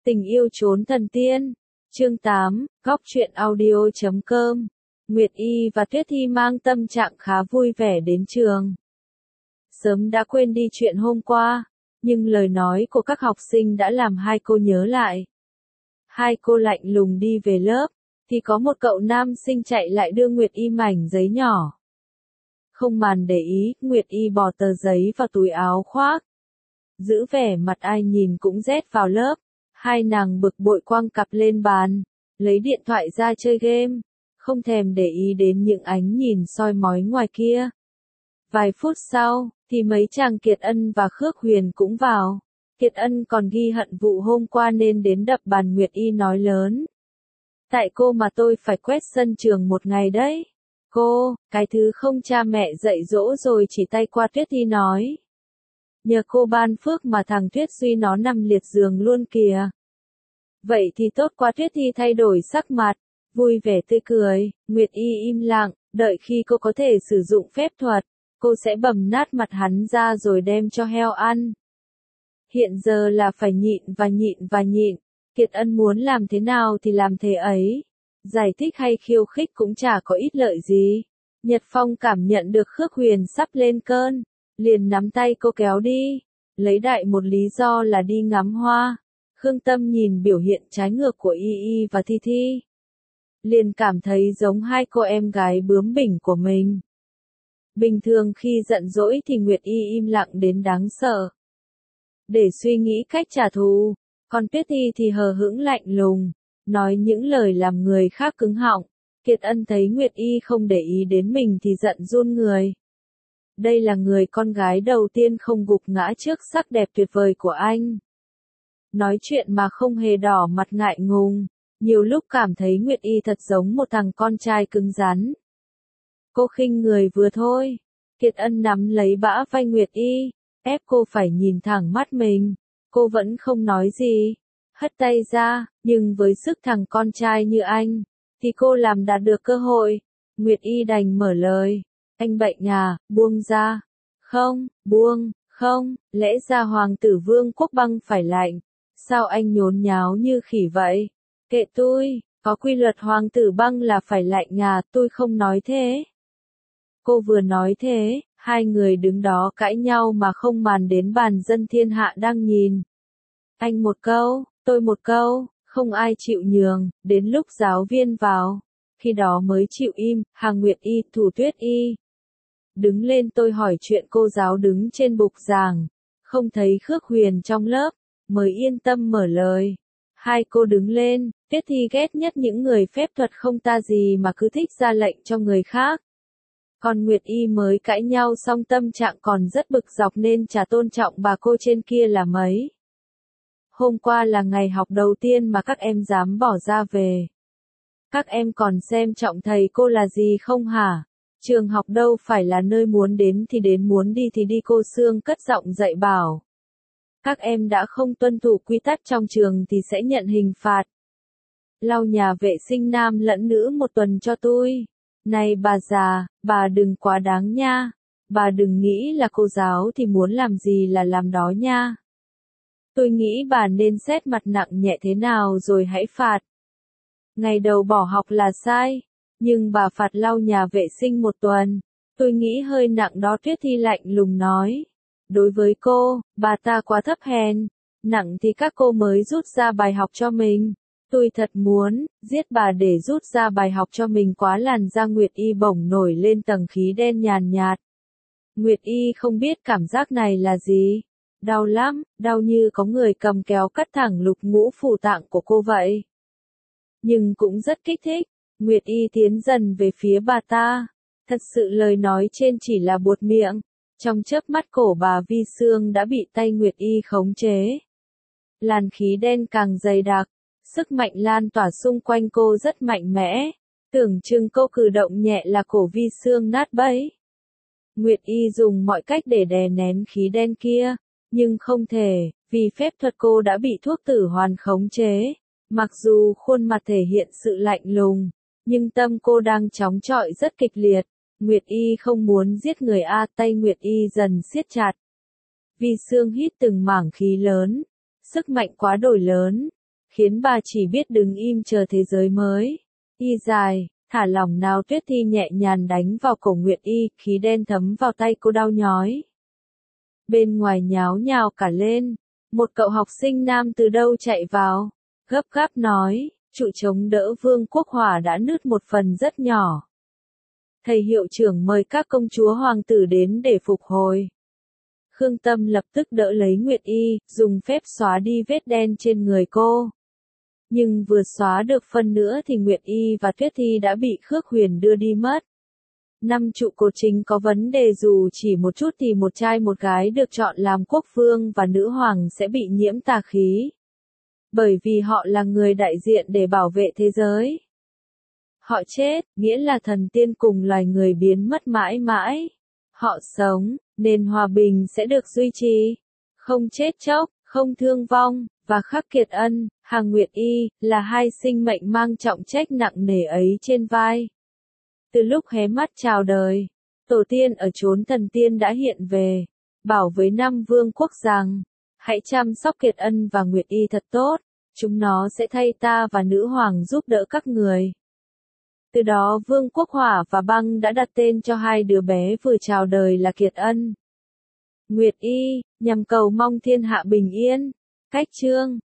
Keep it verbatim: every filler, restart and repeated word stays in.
Tình yêu trốn thần tiên. Chương tám, góc truyện audio chấm com. Nguyệt Y và Tuyết Thi mang tâm trạng khá vui vẻ đến trường. Sớm đã quên đi chuyện hôm qua, nhưng lời nói của các học sinh đã làm hai cô nhớ lại. Hai cô lạnh lùng đi về lớp, thì có một cậu nam sinh chạy lại đưa Nguyệt Y mảnh giấy nhỏ. Không màn để ý, Nguyệt Y bỏ tờ giấy vào túi áo khoác. Giữ vẻ mặt ai nhìn cũng rét vào lớp, hai nàng bực bội quăng cặp lên bàn, lấy điện thoại ra chơi game, không thèm để ý đến những ánh nhìn soi mói ngoài kia. Vài phút sau, thì mấy chàng Kiệt Ân và Khước Huyền cũng vào. Kiệt Ân còn ghi hận vụ hôm qua nên đến đập bàn Nguyệt Y nói lớn. Tại cô mà tôi phải quét sân trường một ngày đấy. Cô, cái thứ không cha mẹ dạy dỗ rồi chỉ tay qua Tuyết Thi nói. Nhờ cô ban phước mà thằng Tuyết Duy nó nằm liệt giường luôn kìa. Vậy thì tốt quá. Tuyết Thi thay đổi sắc mặt, vui vẻ tươi cười. Nguyệt Y im lặng, đợi khi cô có thể sử dụng phép thuật, cô sẽ bầm nát mặt hắn ra rồi đem cho heo ăn. Hiện giờ là phải nhịn và nhịn và nhịn. Kiệt Ân muốn làm thế nào thì làm thế ấy. Giải thích hay khiêu khích cũng chả có ích lợi gì. Nhật Phong cảm nhận được Khước Huyền sắp lên cơn, liền nắm tay cô kéo đi, lấy đại một lý do là đi ngắm hoa. Khương Tâm nhìn biểu hiện trái ngược của Y Y và Thi Thi, liền cảm thấy giống hai cô em gái bướng bỉnh của mình. Bình thường khi giận dỗi thì Nguyệt Y im lặng đến đáng sợ, để suy nghĩ cách trả thù, còn Tuyết Thi thì hờ hững lạnh lùng, nói những lời làm người khác cứng họng. Kiệt Ân thấy Nguyệt Y không để ý đến mình thì giận run người. Đây là người con gái đầu tiên không gục ngã trước sắc đẹp tuyệt vời của anh. Nói chuyện mà không hề đỏ mặt ngại ngùng, nhiều lúc cảm thấy Nguyệt Y thật giống một thằng con trai cứng rắn. Cô khinh người vừa thôi. Kiệt Ân nắm lấy bả vai Nguyệt Y, ép cô phải nhìn thẳng mắt mình. Cô vẫn không nói gì, hất tay ra, nhưng với sức thằng con trai như anh, thì cô làm đạt được cơ hội. Nguyệt Y đành mở lời. Anh bệnh à, buông ra. Không, buông, không, lẽ ra hoàng tử Vương Quốc Băng phải lạnh. Sao anh nhốn nháo như khỉ vậy? Kệ tôi, có quy luật hoàng tử Băng là phải lạnh à, tôi không nói thế. Cô vừa nói thế, hai người đứng đó cãi nhau mà không màng đến bàn dân thiên hạ đang nhìn. Anh một câu, tôi một câu, không ai chịu nhường, đến lúc giáo viên vào, khi đó mới chịu im. Hàng Nguyệt Y, Thủ Tuyết Y đứng lên. Tôi hỏi chuyện cô giáo đứng trên bục giảng, không thấy Khước Huyền trong lớp, mới yên tâm mở lời. Hai cô đứng lên. Tuyết Thi ghét nhất những người phép thuật không ta gì mà cứ thích ra lệnh cho người khác. Còn Nguyệt Y mới cãi nhau xong tâm trạng còn rất bực dọc nên chả tôn trọng bà cô trên kia là mấy. Hôm qua là ngày học đầu tiên mà các em dám bỏ ra về. Các em còn xem trọng thầy cô là gì không hả? Trường học đâu phải là nơi muốn đến thì đến, muốn đi thì đi. Cô Sương cất giọng dạy bảo. Các em đã không tuân thủ quy tắc trong trường thì sẽ nhận hình phạt. Lau nhà vệ sinh nam lẫn nữ một tuần cho tôi. Này bà già, bà đừng quá đáng nha. Bà đừng nghĩ là cô giáo thì muốn làm gì là làm đó nha. Tôi nghĩ bà nên xét mặt nặng nhẹ thế nào rồi hãy phạt. Ngày đầu bỏ học là sai, nhưng bà phạt lau nhà vệ sinh một tuần, tôi nghĩ hơi nặng đó. Tuyết Thi lạnh lùng nói. Đối với cô, bà ta quá thấp hèn, nặng thì các cô mới rút ra bài học cho mình. Tôi thật muốn giết bà để rút ra bài học cho mình quá. Làn da Nguyệt Y bỗng nổi lên tầng khí đen nhàn nhạt. Nguyệt Y không biết cảm giác này là gì. Đau lắm, đau như có người cầm kéo cắt thẳng lục ngũ phủ tạng của cô vậy. Nhưng cũng rất kích thích. Nguyệt Y tiến dần về phía bà ta. Thật sự lời nói trên chỉ là buột miệng. Trong chớp mắt cổ bà Vi Sương đã bị tay Nguyệt Y khống chế. Làn khí đen càng dày đặc, sức mạnh lan tỏa xung quanh cô rất mạnh mẽ. Tưởng chừng cô cử động nhẹ là cổ Vi Sương nát bấy. Nguyệt Y dùng mọi cách để đè nén khí đen kia, nhưng không thể, vì phép thuật cô đã bị thuốc tử hoàn khống chế. Mặc dù khuôn mặt thể hiện sự lạnh lùng, nhưng tâm cô đang chóng chọi rất kịch liệt. Nguyệt Y không muốn giết người a. Tay Nguyệt Y dần siết chặt. Vi Sương hít từng mảng khí lớn, sức mạnh quá đổi lớn, khiến bà chỉ biết đứng im chờ thế giới mới. Y dài, thả lỏng nào, Tuyết Thi nhẹ nhàng đánh vào cổ Nguyệt Y, khí đen thấm vào tay cô đau nhói. Bên ngoài nháo nhào cả lên, một cậu học sinh nam từ đâu chạy vào, gấp gáp nói, trụ chống đỡ Vương Quốc Hỏa đã nứt một phần rất nhỏ. Thầy hiệu trưởng mời các công chúa hoàng tử đến để phục hồi. Khương Tâm lập tức đỡ lấy Nguyệt Y, dùng phép xóa đi vết đen trên người cô. Nhưng vừa xóa được phân nữa thì Nguyệt Y và Tuyết Thi đã bị Khước Huyền đưa đi mất. Năm trụ cột chính có vấn đề, dù chỉ một chút thì một trai một gái được chọn làm quốc vương và nữ hoàng sẽ bị nhiễm tà khí. Bởi vì họ là người đại diện để bảo vệ thế giới. Họ chết, nghĩa là thần tiên cùng loài người biến mất mãi mãi. Họ sống, nên hòa bình sẽ được duy trì. Không chết chóc, không thương vong, và Khắc Kiệt Ân, Hàng Nguyệt Y, là hai sinh mệnh mang trọng trách nặng nề ấy trên vai. Từ lúc hé mắt chào đời, tổ tiên ở chốn thần tiên đã hiện về, bảo với năm vương quốc rằng, hãy chăm sóc Kiệt Ân và Nguyệt Y thật tốt, chúng nó sẽ thay ta và nữ hoàng giúp đỡ các người. Từ đó Vương quốc Hỏa và Băng đã đặt tên cho hai đứa bé vừa chào đời là Kiệt Ân, Nguyệt Y, nhằm cầu mong thiên hạ bình yên. Cách chương